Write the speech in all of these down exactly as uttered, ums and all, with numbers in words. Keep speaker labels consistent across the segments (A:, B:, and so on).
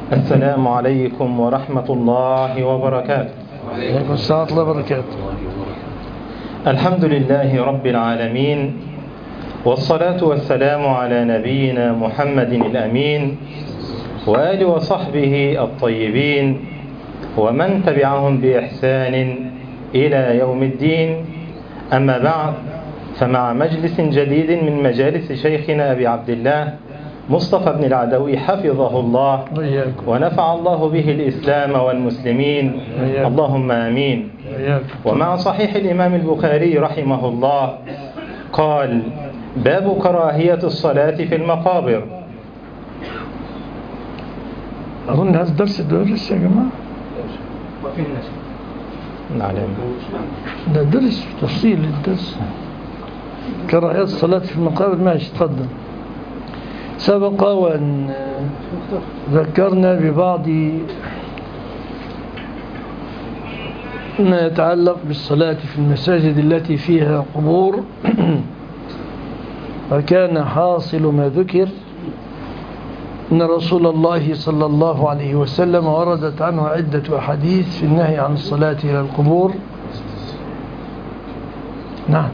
A: السلام عليكم ورحمة الله وبركاته.
B: وعليكم السلام ورحمة الله وبركاته.
A: الحمد لله رب العالمين، والصلاة والسلام على نبينا محمد الأمين وآل وصحبه الطيبين ومن تبعهم بإحسان إلى يوم الدين. أما بعد، فمع مجلس جديد من مجالس شيخنا أبي عبد الله مصطفى بن العدوي حفظه الله ونفع الله به الإسلام والمسلمين، اللهم آمين. ومع صحيح الإمام البخاري رحمه الله قال: باب كراهية الصلاة في المقابر.
B: أظن هذا الدرس درس يا جماعة.
A: نعلم
B: ده درس تفصيل الدرس. كراهية الصلاة في المقابر، ماشي تفضل. سبق وأن ذكرنا ببعض ما يتعلق بالصلاة في المساجد التي فيها قبور، وكان حاصل ما ذكر أن رسول الله صلى الله عليه وسلم وردت عنه عدة أحاديث في النهي عن الصلاة إلى القبور. نعم،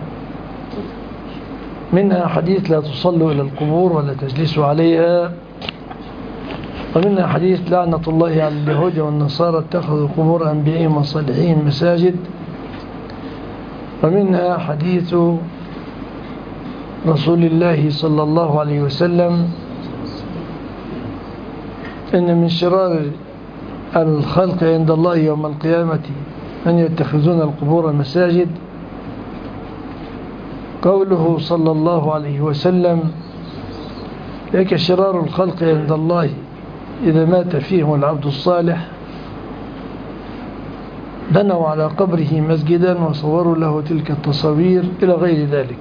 B: منها حديث لا تصلوا إلى القبور ولا تجلسوا عليها، ومنها حديث لعنة الله على اليهود والنصارى اتخذوا قبور أنبيائهم وصالحين مساجد، ومنها حديث رسول الله صلى الله عليه وسلم إن من شرار الخلق عند الله يوم القيامة من يتخذون القبور مساجد. قوله صلى الله عليه وسلم: لك شرار الخلق عند الله إذا مات فيهم العبد الصالح بنوا على قبره مسجدا وصوروا له تلك التصاوير إلى غير ذلك.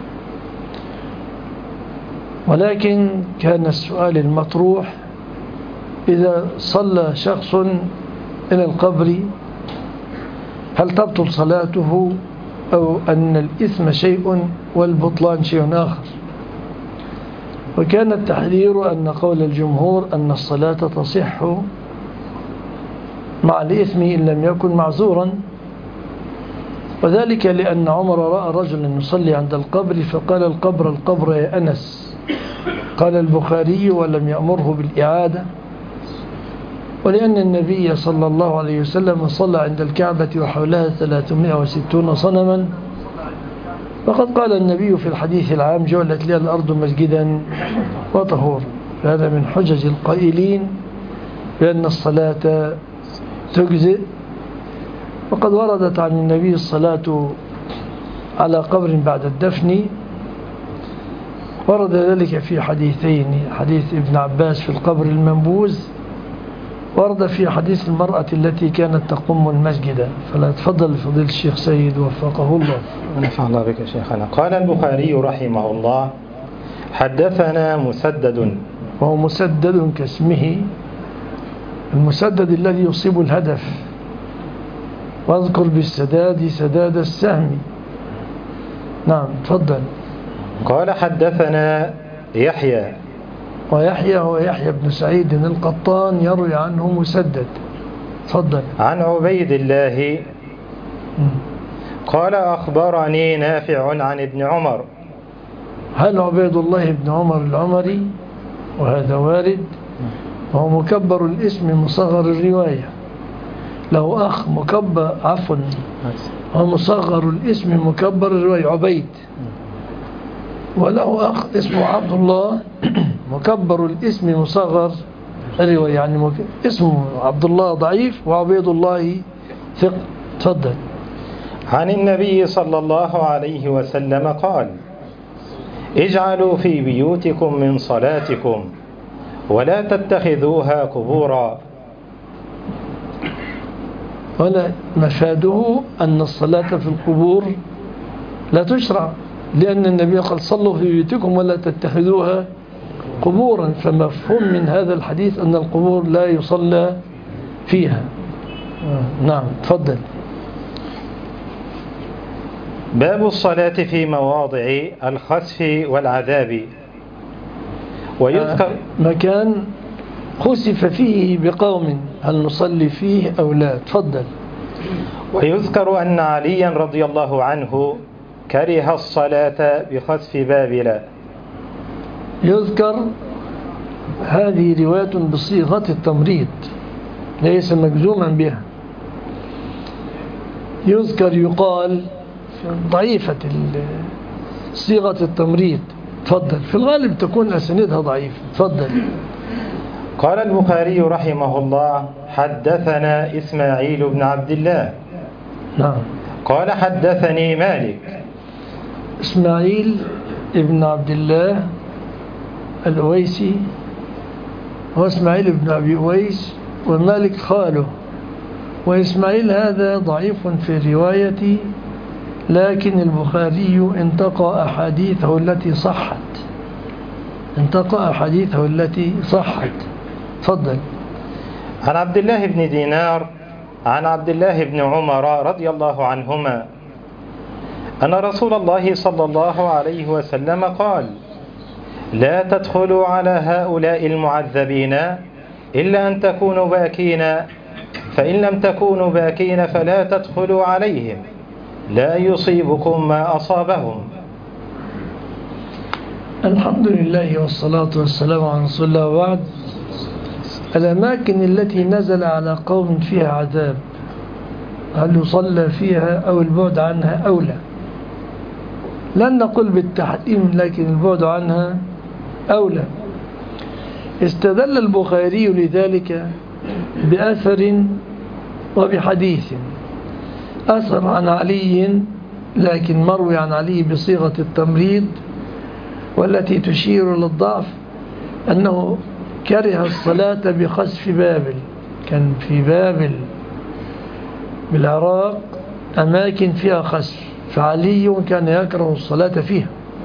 B: ولكن كان السؤال المطروح: إذا صلى شخص إلى القبر هل تبطل صلاته، أو أن الإثم شيء والبطلان شيء آخر؟ وكان التحذير أن قول الجمهور أن الصلاة تصح مع الإثم إن لم يكن معذورا، وذلك لأن عمر رأى رجلا يصلي عند القبر فقال: القبر القبر يا أنس. قال البخاري: ولم يأمره بالإعادة. ولأن النبي صلى الله عليه وسلم صلى عند الكعبة وحولها ثلاثمائة وستون صنما، وقد قال النبي في الحديث العام: جعلت لي الأرض مسجدا وطهورا. هذا من حجج القائلين بأن الصلاة تجزئ، وقد وردت عن النبي الصلاة على قبر بعد الدفن، ورد ذلك في حديثين: حديث ابن عباس في القبر المنبوذ، ورد في حديث المرأة التي كانت تقوم المسجد. فلا تفضل فضيل الشيخ سيد وفقه الله.
A: نفع الله بك شيخنا. قال البخاري رحمه الله: حدثنا مسدد.
B: وهو مسدد كاسمه، المسدد الذي يصيب الهدف، واذكر بالسداد سداد السهم. نعم تفضل.
A: قال: حدثنا يحيى.
B: ويحيى هو يحيى بن سعيد القطان، يروي عنه مسدد. تفضل.
A: عن عبيد الله قال: أخبرني نافع عن ابن عمر.
B: هل عبيد الله بن عمر العمري؟ وهذا وارد، وهو مكبر الاسم مصغر الرواية، له أخ مكبر، عفوا هو مصغر الاسم مكبر الرواية عبيد، وله أخ اسمه عبد الله مكبر الاسم مصغر الرواية، يعني مك... اسمه عبد الله ضعيف وعبيد الله ثقة. تفضل.
A: عن النبي صلى الله عليه وسلم قال: اجعلوا في بيوتكم من صلاتكم ولا تتخذوها قبورا.
B: ولا مفاده أن الصلاة في القبور لا تشرع، لأن النبي قال: صلوا في بيوتكم ولا تتخذوها قبورا. فمفهوم من هذا الحديث أن القبور لا يصلى فيها. نعم تفضل.
A: باب الصلاة في مواضع الخسف والعذاب. ويذكر
B: مكان خسف فيه بقوم هل نصلي فيه أو لا؟ تفضل.
A: ويذكر أن عليا رضي الله عنه كره الصلاة بخسف بابل.
B: يذكر هذه رواية بصيغة التمريض ليس مجزوما بها. يذكر يقال ضعيفة صيغة التمريض. تفضل. في الغالب تكون أسانيدها ضعيفة. تفضل.
A: قال البخاري رحمه الله حدثنا إسماعيل بن عبد الله.
B: نعم.
A: قال حدثني مالك.
B: إسماعيل ابن عبد الله الأويسي هو إسماعيل بن أبي أويس ومالك خاله. وإسماعيل هذا ضعيف في رواية، لكن البخاري انتقى أحاديثه التي صحت انتقى أحاديثه التي صحت. تفضل.
A: عن عبد الله بن دينار عن عبد الله بن عمر رضي الله عنهما أن رسول الله صلى الله عليه وسلم قال: لا تدخلوا على هؤلاء المعذبين إلا أن تكونوا باكين، فإن لم تكونوا باكين فلا تدخلوا عليهم، لا يصيبكم ما أصابهم.
B: الحمد لله والصلاة والسلام على رسول الله. وبعد، الأماكن التي نزل على قوم فيها عذاب هل يصلى فيها أو البعد عنها أولى؟ لن نقول بالتحريم، لكن البعد عنها أولى. استدل البخاري لذلك بأثر وبحديث. أثر عن علي، لكن مروي عن علي بصيغة التمريض والتي تشير للضعف، أنه كره الصلاة بخسف بابل. كان في بابل بالعراق أماكن فيها خسف، فعلي كان يكره الصلاة فيها.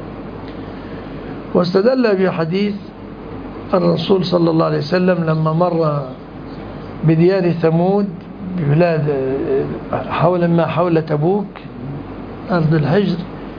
B: واستدل بحديث الرسول صلى الله عليه وسلم لما مر بديار ثمود ببلاد حول ما حول تبوك أرض الحجر،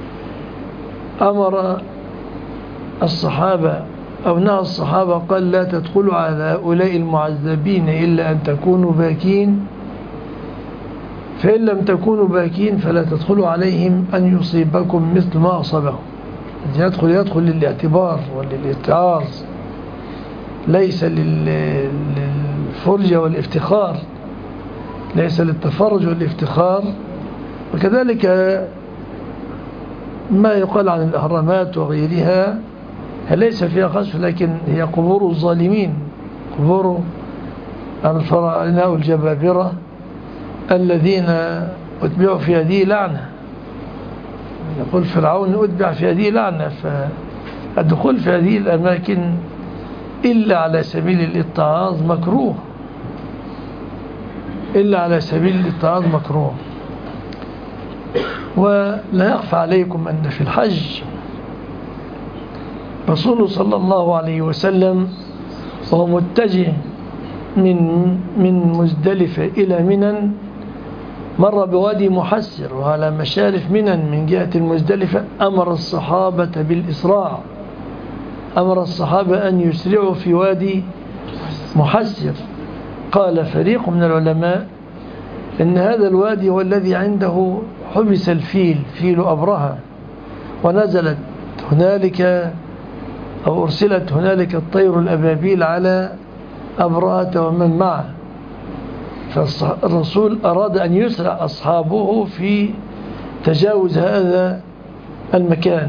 B: أمر الصحابة أو نهى الصحابة قال: لا تدخلوا على هؤلاء المعذبين إلا أن تكونوا باكين، فإن لم تكونوا باكين فلا تدخلوا عليهم أن يصيبكم مثل ما أصابهم. يدخل يدخل للاعتبار وللاتعاظ، ليس للفرجة والافتخار، ليس للتفرج والافتخار. وكذلك ما يقال عن الأهرامات وغيرها ليس فيها خسف، لكن هي قبور الظالمين، قبور الفراعنة والجبابرة الذين أتبعوا في هذه لعنة. يقول فرعون أتبع في هذه لعنة. فالدخول في هذه الأماكن إلا على سبيل الاتعاظ مكروه، إلا على سبيل الاتعاظ مكروه. ولا يخفى عليكم أن في الحج رسول صلى الله عليه وسلم وهو متجه من من مزدلفة إلى منى مر بوادي محسر، وعلى مشارف منى من جهة المزدلفة أمر الصحابة بالإسراع، أمر الصحابة أن يسرعوا في وادي محسر. قال فريق من العلماء إن هذا الوادي هو الذي عنده حبس الفيل، فيل أبرهة، ونزلت هنالك أو أرسلت هنالك الطير الأبابيل على أبرهة ومن معه. فالرسول أراد أن يسرع أصحابه في تجاوز هذا المكان،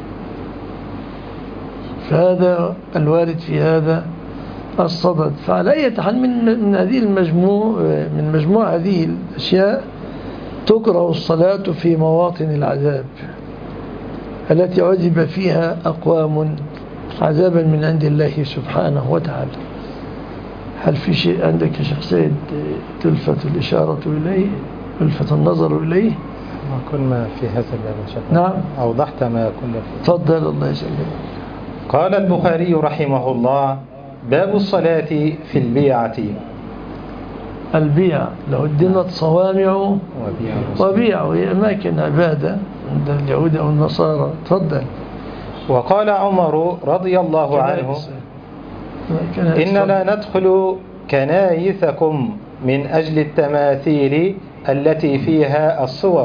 B: فهذا الوارد في هذا الصدد. فعلى أي حال من من هذه المجموع من مجموع هذه الأشياء تكره الصلاة في مواطن العذاب التي عذب فيها أقوام عذابا من عند الله سبحانه وتعالى. هل في شيء عندك يا شيخ سيد تلفت الإشارة إليه، تلفت النظر إليه؟
A: ما كل ما في هذا الباب إن شاء الله.
B: نعم،
A: أوضحت ما كنا فيه.
B: تفضل. الله يسلمك.
A: قال البخاري رحمه الله: باب الصلاة في البيعة.
B: البيع لو ادنت صوامع
A: وبيع,
B: وبيع وهي أماكن عبادة عند اليهود أو النصارى. تفضل.
A: وقال عمر رضي الله عنه: إن لا ندخل كنايسكم من أجل التماثيل التي فيها الصور.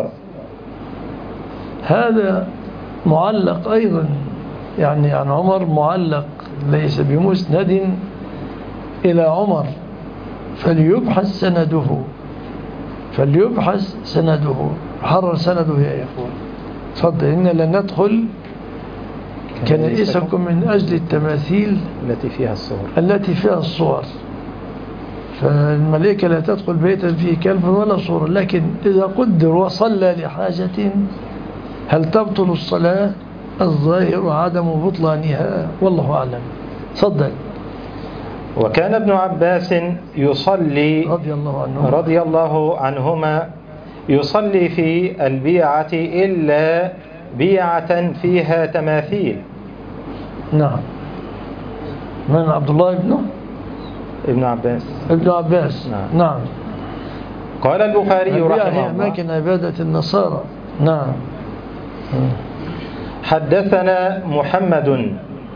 B: هذا معلق أيضا، يعني عن عمر معلق ليس بمسند إلى عمر، فليبحث سنده فليبحث سنده حرر سنده يا إخوان. تفضل. إن لن ندخل كنائسكم من أجل التماثيل
A: التي فيها الصور
B: التي فيها الصور فالملائكة لا تدخل بيتا فيه كلب ولا صورة، لكن إذا قدر وصلى لحاجة هل تبطل الصلاة؟ الظاهر عدم بطلانها والله أعلم. تفضل.
A: وكان ابن عباس يصلي
B: رضي الله عنه
A: رضي الله عنهما يصلي في البيعة إلا بيعة فيها تماثيل.
B: نعم. من عبد الله ابنه
A: ابن عباس
B: ابن عباس
A: نعم,
B: نعم.
A: قال البخاري رحمه الله
B: أماكن عبادة النصارى. نعم.
A: حدثنا محمد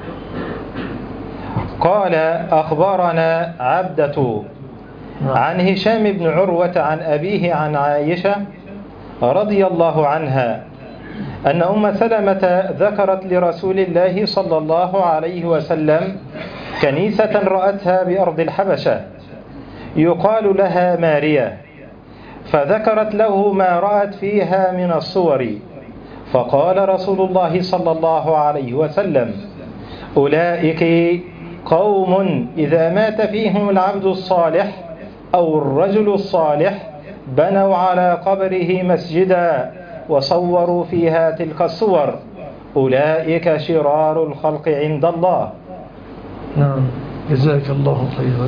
A: قال أخبرنا عبدة عن هشام بن عروة عن أبيه عن عائشة رضي الله عنها أن أم سلمة ذكرت لرسول الله صلى الله عليه وسلم كنيسة رأتها بأرض الحبشة يقال لها ماريا، فذكرت له ما رأت فيها من الصور، فقال رسول الله صلى الله عليه وسلم أولئك قوم إذا مات فيهم العبد الصالح أو الرجل الصالح بنوا على قبره مسجدا وصوروا فيها تلك الصور، أولئك شرار الخلق عند الله.
B: نعم. جزاك الله خيرا.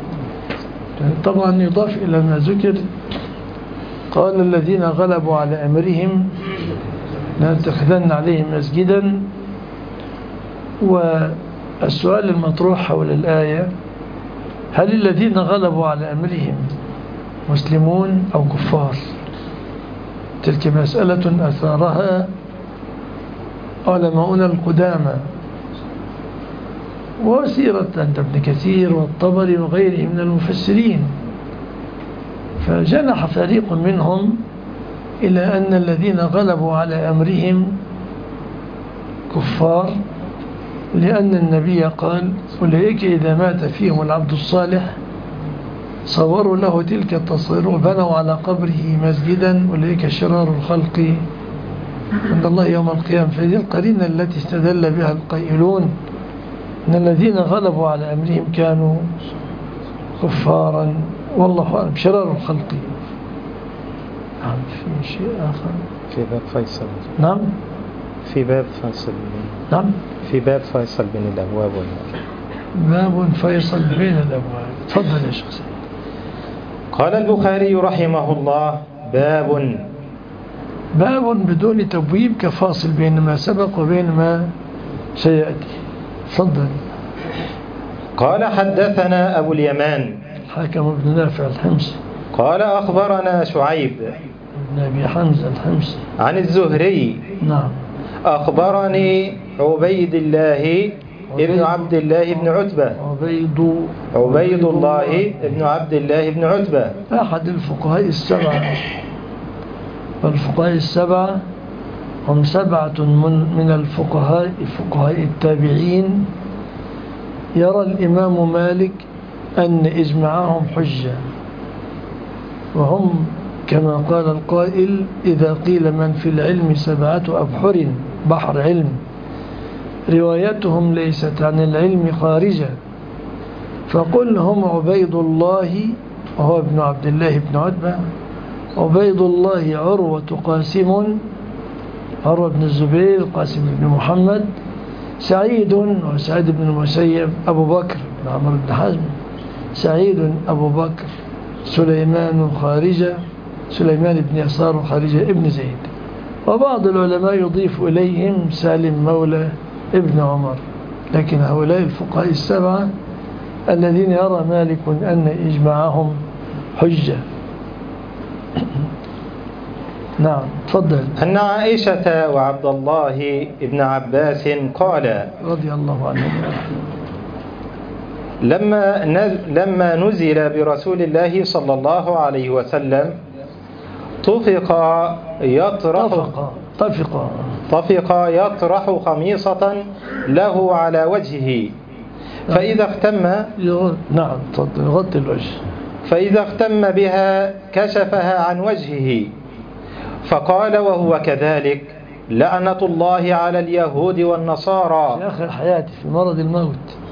B: طبعا يضاف إلى ما ذكر قال الذين غلبوا على أمرهم لنتخذن عليهم مسجدا. والسؤال المطروح حول الآية هل الذين غلبوا على أمرهم مسلمون أو كفار؟ تلك مسألة أثارها علماؤنا القدامى وسيرة عند ابن كثير والطبري وغيره من المفسرين، فجنح فريق منهم إلى أن الذين غلبوا على أمرهم كفار، لأن النبي قال أولئك إذا مات فيهم العبد الصالح صوروا له تلك التصوير وبنوا على قبره مسجدا، أولئك شرار الخلق عند الله يوم القيامة. فهذه القرينة التي استدل بها القائلون أن الذين غلبوا على أمرهم كانوا كفارا والله أعلم شرار الخلق. نعم. في شيء آخر
A: في باب فيصل.
B: نعم.
A: في باب فيصل.
B: نعم.
A: في باب فيصل بين الأبواب والنار.
B: باب فيصل بين الأبواب. تفضل يا شخص.
A: قال البخاري رحمه الله باب
B: باب بدون تبويب كفاصل بين ما سبق وبين ما سيأتي. تفضل.
A: قال حدثنا أبو اليمان
B: حكم بن نافع الحمصي
A: قال أخبرنا شعيب
B: بن أبي حمزة الحمصي
A: عن الزهري
B: نعم
A: أخبرني عبيد الله ابن عبد الله بن عتبة
B: عبيد
A: عبيد الله ابن عبد الله بن عتبة
B: أحد الفقهاء السبعة. والفقهاء السبعة هم سبعة من الفقهاء فقهاء التابعين يرى الإمام مالك أن إجماعهم حجة، وهم كما قال القائل إذا قيل من في العلم سبعة أبحر بحر علم روايتهم ليست عن العلم خارجة، فقل هم عبيد الله وهو ابن عبد الله بن عتبة، عبيد الله عروة قاسم عروة بن الزبير قاسم بن محمد، سعيد وسعيد بن المسيب أبو بكر بن عمرو بن حزم، سعيد أبو بكر، سليمان خارجة سليمان بن يسار خارجة ابن زيد. وبعض العلماء يضيف إليهم سالم مولى ابن عمر. لكن هؤلاء الفقهاء السبعة الذين يرى مالك أن إجماعهم حجة. نعم. تفضل.
A: أن عائشة وعبد الله ابن عباس قال
B: رضي الله عنهم
A: لما لما نزل برسول الله صلى الله عليه وسلم طفق يطرح
B: طفق طفق
A: طفق يطرح خميصة له على وجهه فإذا اختم
B: نعم يغطي الوجه
A: فإذا اختم بها كشفها عن وجهه فقال وهو كذلك لعنة الله على اليهود والنصارى
B: في آخر حياتي في مرض الموت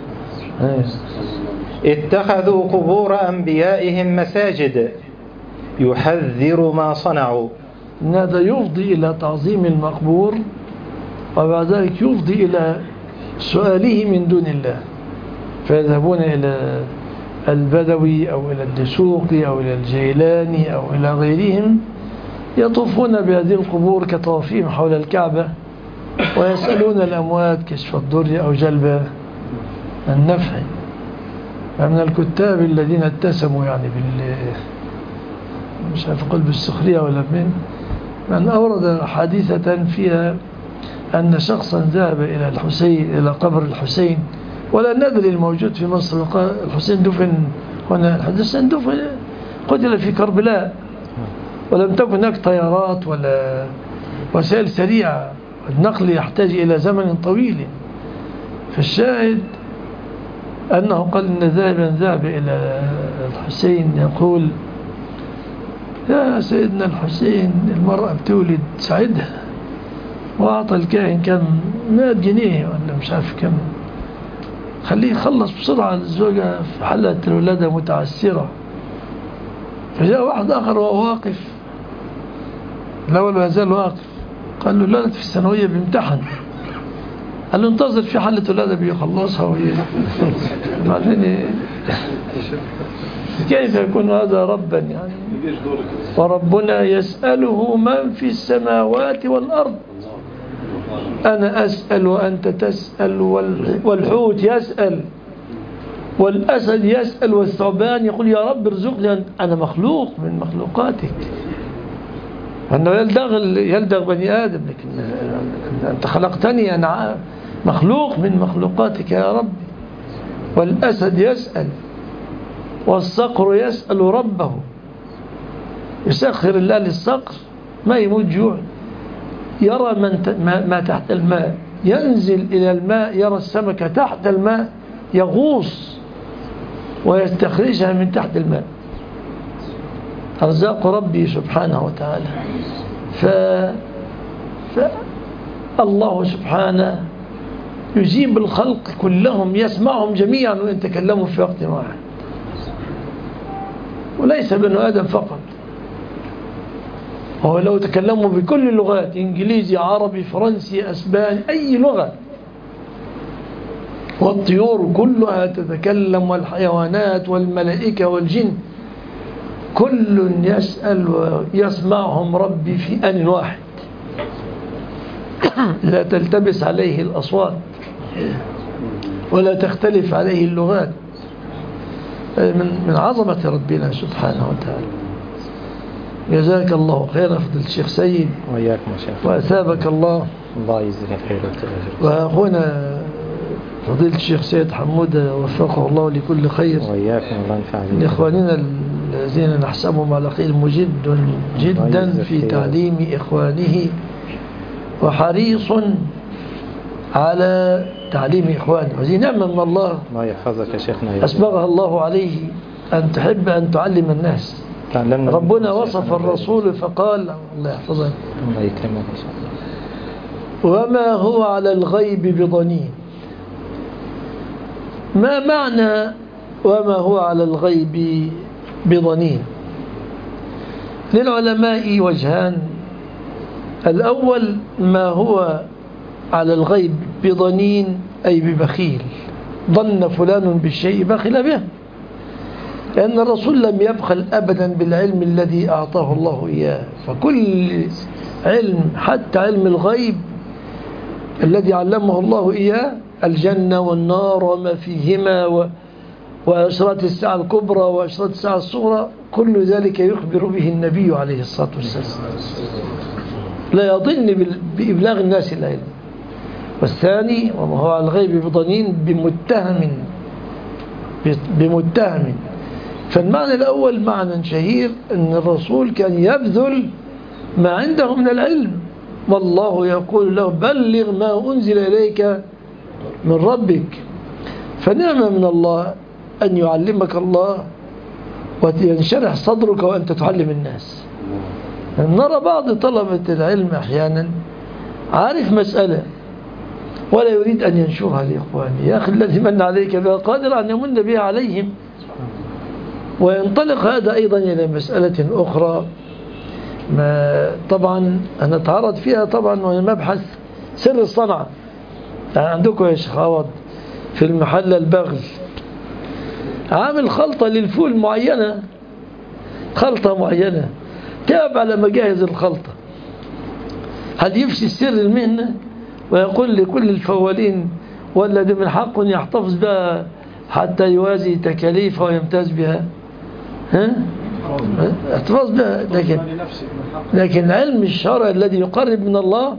A: اتخذوا قبور أنبيائهم مساجد يحذر ما صنعوا.
B: هذا يفضي إلى تعظيم المقبور وبعد ذلك يفضي إلى سؤاله من دون الله، فيذهبون إلى البدوي أو إلى الدسوقي أو إلى الجيلاني أو إلى غيرهم يطوفون بهذه القبور كطوافهم حول الكعبة ويسألون الأموات كشف الضر أو جلب النفع. من الكتاب الذين اتسموا يعني بال مش عارف أقول بالسخرية ولا من من أورد حادثة فيها أن شخصا ذهب إلى الحسين إلى قبر الحسين ولا ندري الموجود في مصر. الحسين دفن هنا، الحسين دفن قتل في كربلاء ولم تكن هناك طيارات ولا وسائل سريعة، النقل يحتاج إلى زمن طويل. فالشاهد أنه قال إن ذاهبا ذهب إلى الحسين يقول يا سيدنا الحسين المرأة بتولد ساعدها، وأعطى الكاهن كم مئة جنيه ولا مش عارف كم، خليه يخلص بسرعة الزوجة في حالة الولادة متعسرة. فجاء واحد آخر وهو واقف، الأول ما زال واقف، قال له ولدت في الثانوية بامتحن، قال له انتظر في حالة ولادة بيخلصها وهي بعدين كيف يكون هذا ربا يعني؟ وربنا يسأله من في السماوات والأرض، أنا أسأل وأنت تسأل والحوت يسأل والأسد يسأل والثعبان يقول يا رب ارزقني، أنا مخلوق من مخلوقاتك. أنه يلدغ يلدغ بني آدم، لكن أنت خلقتني أنا مخلوق من مخلوقاتك يا رب. والأسد يسأل والصقر يسأل ربه، يسخر الله للصقر ما يموت جوع، يرى من ما تحت الماء، ينزل إلى الماء يرى السمكة تحت الماء يغوص ويستخرجها من تحت الماء. أرزاق ربي سبحانه وتعالى. ف... فالله سبحانه يجيب الخلق كلهم، يسمعهم جميعا وإن تكلموا في وقت واحد، وليس بنو آدم فقط. هو لو تكلموا بكل اللغات، إنجليزي عربي فرنسي أسباني أي لغة، والطيور كلها تتكلم والحيوانات والملائكة والجن كل يسأل ويسمعهم ربي في آن واحد، لا تلتبس عليه الأصوات ولا تختلف عليه اللغات. من من عظمة ربنا سبحانه وتعالى. جزاك الله خيرا فضيلة الشيخ سيد،
A: وإياكم يا شيخ،
B: وأثابك الله.
A: الله يجزيك خير.
B: وأخونا فضيلة الشيخ سيد حمودة وفقه الله لكل خير،
A: وإياكم الله ينفع بكم.
B: لإخواننا الذين نحسبهم على خير، مجد جدا في تعليم إخوانه وحريص على تعليم إخوانه، وهذه نعمة من الله
A: الله يحفظك يا شيخنا،
B: أسبغها الله عليه أن تحب أن تعلم الناس. ربنا وصف الرسول فقال الله يحفظك
A: الله يكرمك إن شاء
B: الله وما هو على الغيب بضنين. ما معنى وما هو على الغيب بضنين؟ للعلماء وجهان. الأول ما هو على الغيب بضنين أي ببخيل، ظن فلان بالشيء بخل به، لأن الرسول لم يبخل أبدا بالعلم الذي أعطاه الله إياه. فكل علم حتى علم الغيب الذي علمه الله إياه، الجنة والنار وما فيهما وأشراط الساعة الكبرى وأشراط الساعة الصغرى، كل ذلك يخبر به النبي عليه الصلاة والسلام، لا يظن بإبلاغ الناس العلم. والثاني وما هو على الغيب بضنين بمتهم بمتهم. فالمعنى الأول معنى شهير أن الرسول كان يبذل ما عنده من العلم، والله يقول له بلغ ما أنزل إليك من ربك. فنعمة من الله أن يعلمك الله وينشرح صدرك وأنت تعلم الناس. نرى بعض طلبة العلم أحيانا عارف مسألة ولا يريد أن ينشرها لإخوانه. يا أخي الذي من عليك بها قادر أن يمن بها عليهم. وينطلق هذا أيضا إلى مسألة أخرى ما طبعا أنا تعرض فيها طبعا، وهي مبحث سر الصنعة. يعني عندكم يا شيخ عوض في المحل البغل عامل خلطة للفول معينة، خلطة معينة، تعب على مجهز الخلطة. هل يفشي سر المهنة ويقول لكل الفوالين ولا ده من حقه يحتفظ بها حتى يوازي تكاليفه ويمتاز بها؟ ها؟ احتفظ بها. لكن لكن علم الشرع الذي يقرب من الله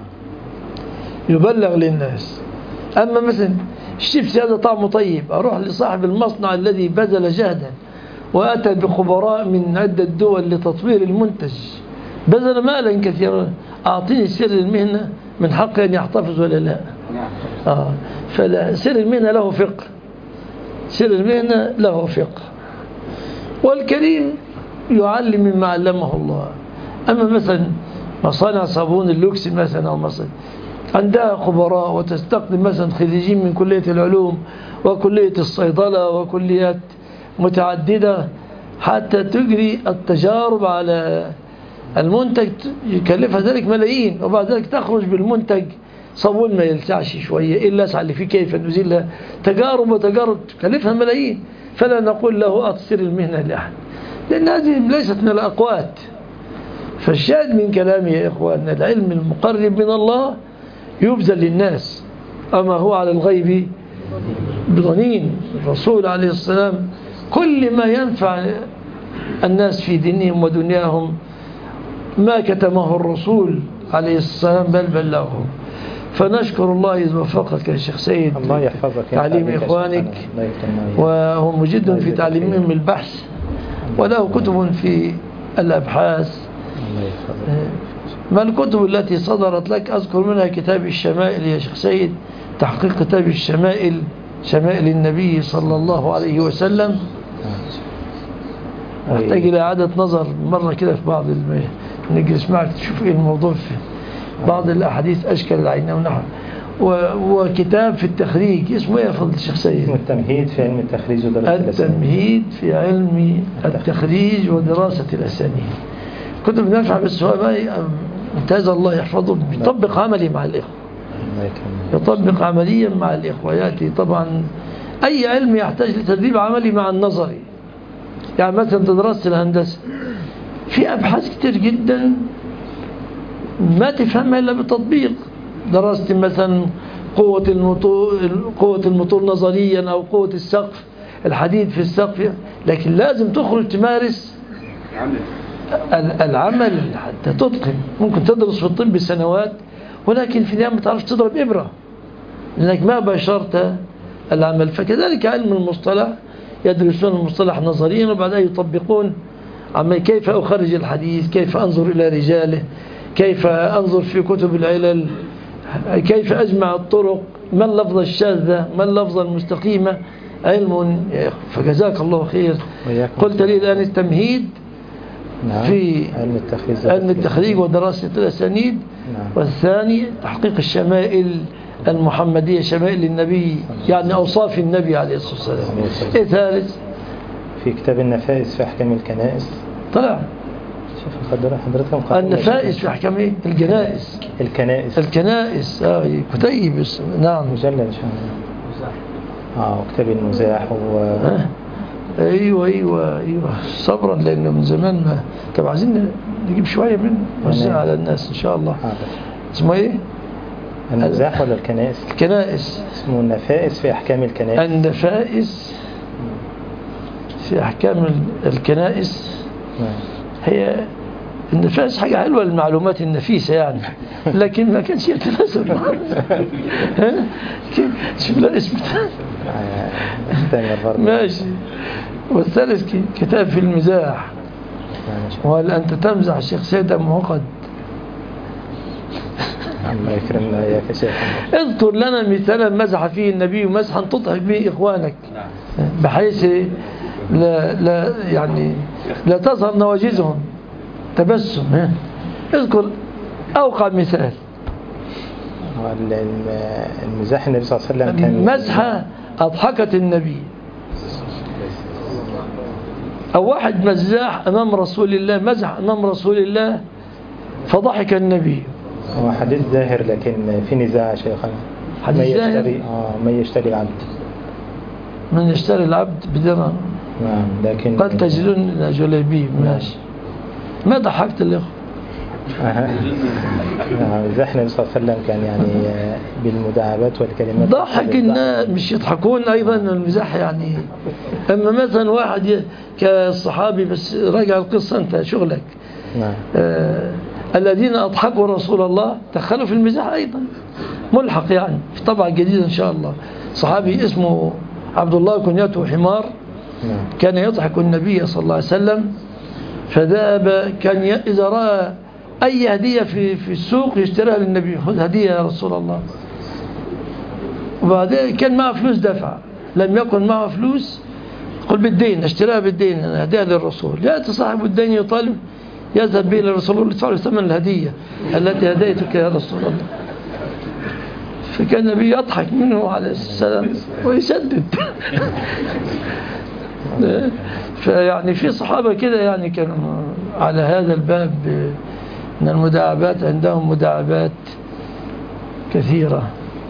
B: يبلغ للناس. أما مثلا الشيبسي هذا طعمه طيب، أروح لصاحب المصنع الذي بذل جهدا وأتى بخبراء من عدة دول لتطوير المنتج، بذل مالا كثيرا، أعطيني سر المهنة، من حقه أن يحتفظ ولا لا؟ آه. فلا، سر المهنة له فقه، سر المهنة له فقه، والكريم يعلم مما علمه الله. أما مثلا مصانع صابون اللوكس مثلا أو مثلا عندها خبراء وتستخدم مثلا خريجين من كلية العلوم وكلية الصيدلة وكليات متعددة حتى تجري التجارب على المنتج، يكلفها ذلك ملايين، وبعد ذلك تخرج بالمنتج صابون ما يلسعش شوية إلا أسعى اللي فيه كيف نزيل تجارب وتجارب تكلفها ملايين. فلا نقول له أتصير المهنة لأحد، لأن هذه ليست من الأقوات. فالشاهد من كلامي يا إخوان العلم المقرب من الله يبذل للناس، أما هو على الغيب بضنين. الرسول عليه السلام كل ما ينفع الناس في دينهم ودنياهم ما كتمه الرسول عليه السلام بل بلغه. فنشكر الله إذ وفقك يا شيخ سيد
A: الله يحفظك
B: تعليم إخوانك، وهو مجد في تعليمهم البحث وله كتب في الأبحاث. ما الكتب التي صدرت لك؟ أذكر منها كتاب الشمائل يا شيخ سيد، تحقيق كتاب الشمائل، شمائل النبي صلى الله عليه وسلم. أحتاج إلى إعادة نظر مرة كده في بعض الم... نجلس معك تشوف إيه الموضوع في بعض الأحاديث أشكال العين ونحو. و... وكتاب في التخريج اسمه إيه يا فضل الشيخ سيد؟
A: اسمه التمهيد في علم التخريج ودراسة الأسانيد. التمهيد
B: في علم التخريج ودراسة الأسانيد. كتب نافعة، بس هو ممتاز الله يحفظه، بيطبق عملي مع الإخوة، يطبق عمليا مع الإخوة. يأتي طبعا أي علم يحتاج لتدريب عملي مع النظري. يعني مثلا دراسة الهندسة في أبحاث كتير جدا ما تفهمها إلا بالتطبيق. درست مثلا قوة الموتور، قوة الموتور نظريا، أو قوة السقف، الحديد في السقف، لكن لازم تخرج تمارس العمل حتى تتقن. ممكن تدرس في الطب سنوات ولكن في النهاية ما تعرفش تضرب إبرة لأنك ما باشرت العمل. فكذلك علم المصطلح، يدرسون المصطلح نظريا وبعدها يطبقون عما كيف أخرج الحديث، كيف أنظر إلى رجاله، كيف أنظر في كتب العلل، كيف أجمع الطرق، ما اللفظة الشاذة، ما اللفظة المستقيمة. علم. فجزاك الله خير. قلت لي الآن التمهيد
A: نعم.
B: في
A: علم التخريج,
B: علم التخريج ودراسة الأسانيد.
A: نعم.
B: والثاني تحقيق الشمائل المحمدية، شمائل النبي يعني أوصاف النبي عليه الصلاة والسلام. إيه ثالث؟
A: في كتاب النفائس في أحكام الكنائس.
B: طلع
A: شوف حضرتكم
B: النفائس في أحكام إيه؟ الجنائس،
A: الكنائس
B: الكنائس آه كتيب. نعم
A: مجلد إن شاء الله. آه وكتاب المزاح و
B: آه. ايوه ايوه ايوه صبرا لانه من زمان ما. طب عايزين نجيب شويه من نوزع على الناس ان شاء الله. اسمه ايه؟
A: المزاح ولا الكنائس؟
B: الكنائس.
A: اسمه النفائس في احكام الكنائس.
B: النفائس في احكام الكنائس. هي النفاس حاجة حلوة، المعلومات النفيسة يعني، لكن ما كانش يتناسب. شوف له اسم ماشي. والثالث كتاب في المزاح، وهل أنت تمزح الشيخ سيد أم عقد؟
A: الله يكرمنا يا شيخ.
B: اذكر لنا مثالا مزح فيه النبي مزحا تضحك به إخوانك بحيث لا, لا يعني لا تظهر نواجذهم تبسم. اذكر أوقع مثال.
A: المزاح النبي صلى الله عليه وسلم كان
B: مزحة أضحكت النبي، أو واحد مزاح أمام رسول الله، مزح أمام رسول الله فضحك النبي.
A: هو حديث ظاهر لكن في نزاع شيخنا.
B: حديث
A: من
B: ظاهر
A: يشتري آه من يشتري العبد
B: من يشتري العبد بدرهم.
A: نعم لكن
B: قد تجدون جليبيب. ماشي. ما ضحكت الأخوة.
A: مزاح النبي صلى الله عليه وسلم كان يعني بالمداعبات والكلمات.
B: ضحك الناس مش يضحكون أيضا المزاح يعني. أما مثلا واحد كالصحابي، بس راجع القصة أنت شغلك.
A: نعم.
B: آه الذين أضحكوا رسول الله دخلوا في المزاح أيضا، ملحق يعني في طبعة جديدة إن شاء الله. صحابي اسمه عبد الله كنيته حمار. نعم. كان يضحك النبي صلى الله عليه وسلم، فذهب كان ي... إذا رأى أي هدية في في السوق يشتريها للنبي، خذ هدية يا رسول الله. وبعدين كان معه فلوس دفع، لم يكن معه فلوس قل بالدين، اشتراها بالدين هدية للرسول. يأتي صاحب الدين يطالب، يذهب به للرسول الله يدفع له ثمن الهدية التي هديتك يا رسول الله. فكان النبي يضحك منه عليه السلام ويسدد. فيعني في صحابة كده يعني كانوا على هذا الباب من المداعبات، عندهم مداعبات كثيرة.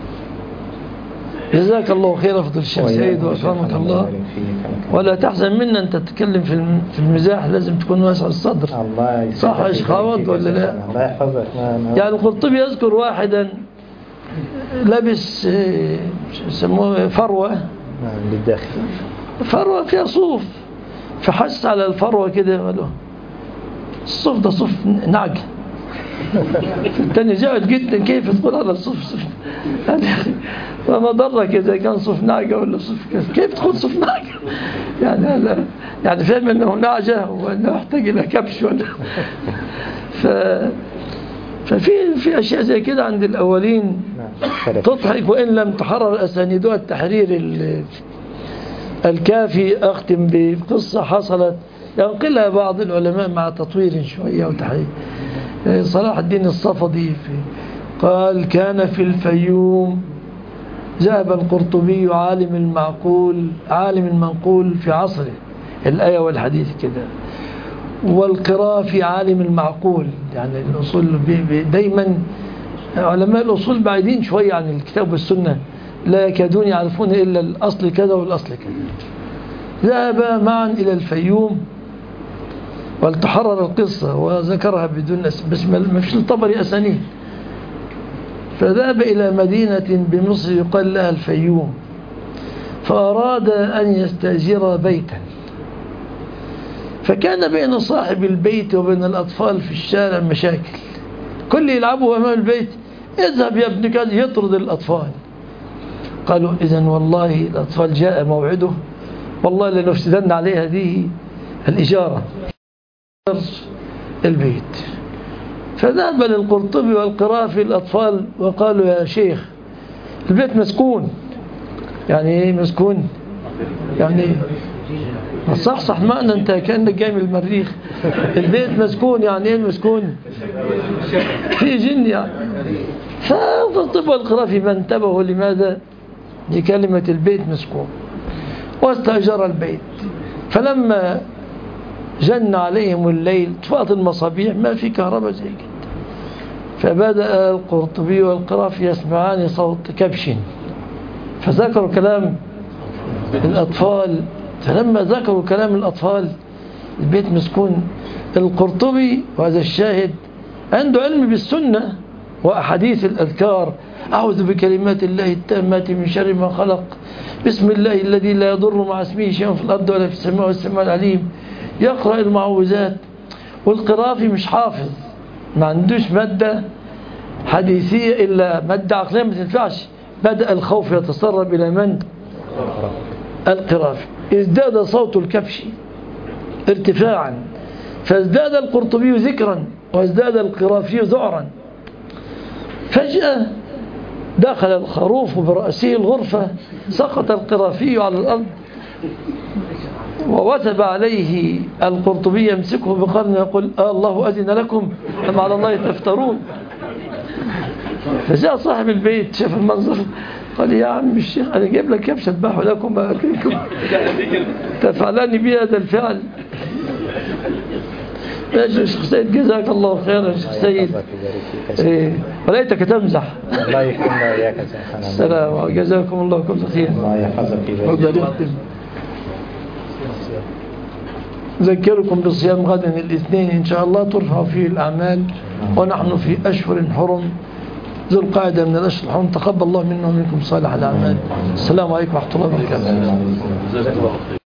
B: جزاك الله خير فضل الشيخ سيد وأكرمك الله. ولا تحزن منا أنت تتكلم في المزاح، لازم تكون واسع الصدر. صح يا شيخ عوض ولا لا؟
A: الله يحفظك.
B: يعني القرطبي يذكر واحدا لابس يسموه فروة
A: للداخل،
B: فروة فيها صوف، فحس على الفروة كده قال له الصوف ده صوف نعجة. الثاني زعل جدا، كيف تقول على الصوف صوف يعني فما ضرك إذا كان صوف نعجة ولا صوف كيف, كيف تقول صوف نعجة يعني هذا يعني فهم أنه نعجة وأنه يحتاج إلى كبش ولا ف ففي في أشياء زي كده عند الأولين تضحك وإن لم تحرر أسانيدها التحرير الكافي. أختم بقصة حصلت ينقلها بعض العلماء مع تطوير شوية وتحرير. صلاح الدين الصفدي قال كان في الفيوم ذهب القرطبي عالم المعقول عالم المنقول في عصره، الآية والحديث كده، والقرافي عالم المعقول. يعني الأصول دايما علماء الأصول بعيدين شوية عن الكتاب والسنة، لا يكادون يعرفون إلا الأصل كذا والأصل كذا. ذهب معا إلى الفيوم والتحرر القصة وذكرها بدون بس ما فيش الطبري أسانيد. فذهب إلى مدينة بمصر يقال لها الفيوم، فأراد أن يستأجر بيتا، فكان بين صاحب البيت وبين الأطفال في الشارع مشاكل، كل يلعبوا أمام البيت اذهب يا ابن كذا يطرد الأطفال. قالوا إذن والله الأطفال جاء موعده، والله لنفسدن عليه هذه الإجارة البيت. فذهب للقرطبي والقرافي الأطفال وقالوا يا شيخ البيت مسكون. يعني ايه مسكون؟ يعني صح صح معنى انت كأنك جاي من المريخ. البيت مسكون يعني ايه مسكون؟ في جن يعني. فالقرطبي والقرافي ما انتبهوا لماذا؟ لكلمة البيت مسكون، واستأجر البيت. فلما جن عليهم الليل طفأت المصابيح، ما في كهرباء زي كده، فبدأ القرطبي والقرافي يسمعان صوت كبش، فذكروا كلام الأطفال. فلما ذكروا كلام الأطفال البيت مسكون. القرطبي وهذا الشاهد عنده علم بالسنة وأحاديث الأذكار، أعوذ بكلمات الله التامات من شر ما خلق، بسم الله الذي لا يضر مع اسمه شيء في الأرض ولا في السماء والسماء العليم، يقرأ المعوذات والقرافي مش حافظ، ما عندوش مادة حديثية إلا مادة عقلية ما تنفعش. بدأ الخوف يتسرب إلى من؟ القرافي. ازداد صوت الكبش ارتفاعا فازداد القرطبي ذكرا وازداد القرافي ذعرا. فجأة دخل الخروف برأسه الغرفة، سقط القرافي على الأرض ووثب عليه القرطبي يمسكه بقرن يقول آه الله أذن لكم أم على الله تفترون. فجاء صاحب البيت شاف المنظر قال يا عم الشيخ أنا جايب لك كبش أذبحه لكم أكلكم تفعلان بي هذا الفعل. يا شيخ سيد جزاك الله خيرا يا شيخ سيد، إيه وليتك تمزح.
A: الله يكرمنا وإياك يا شيخنا.
B: السلام جزاكم الله كل خير.
A: الله يحفظك.
B: أذكركم بصيام غدا الاثنين إن شاء الله ترفع فيه الأعمال ونحن في أشهر حرم ذو القاعدة من الأشهر الحرم. تقبل الله منا ومنكم صالح الأعمال. السلام عليكم ورحمة الله وبركاته.